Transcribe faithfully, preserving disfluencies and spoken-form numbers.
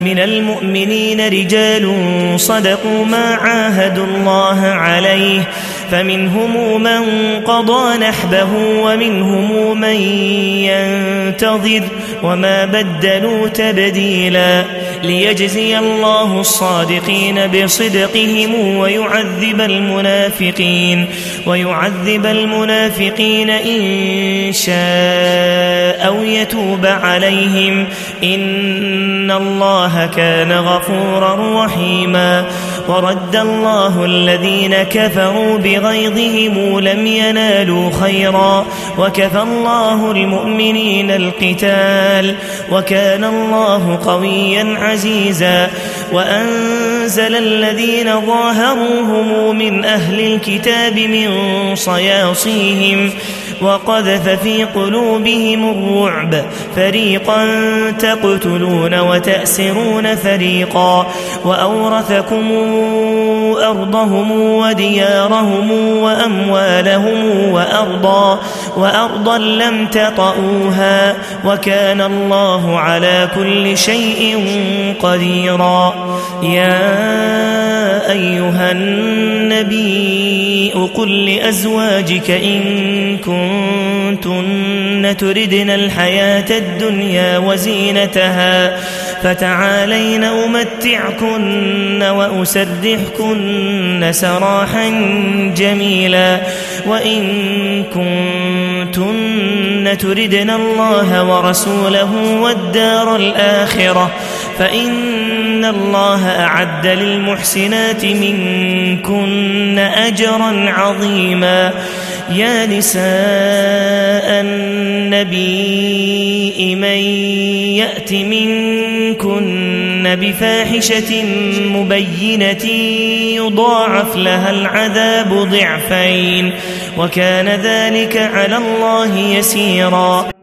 من المؤمنين رجال صدقوا ما عاهدوا الله عليه فمنهم من قضى نحبه ومنهم من ينتظر وما بدلوا تبديلا ليجزي الله الصادقين بصدقهم ويعذب المنافقين ويعذب المنافقين إن شاء أو يتوب عليهم إن الله كان غفورا رحيما ورد الله الذين كفروا بغيظهم لم ينالوا خيرا وكفى الله المؤمنين القتال وكان الله قويا عزيزا وأنزل الذين ظاهروهم من أهل الكتاب من صياصيهم وقذف في قلوبهم الرعب فريقا تقتلون وتأسرون فريقا وأورثكم أرضهم وديارهم وأموالهم وأرضا, وأرضا لم تطئوها وكان الله على كل شيء قديرا يا أيها النبي قل لأزواجك إن كنتن تردن الحياة الدنيا وزينتها فتعالين أمتعكن وأسرحكن سراحا جميلا وإن كنتن تردن الله ورسوله والدار الآخرة فإن الله أعد للمحسنات منكن أجرا عظيما يا نساء النبي من يأت منكن بفاحشة مبينة يضاعف لها العذاب ضعفين وكان ذلك على الله يسيرا.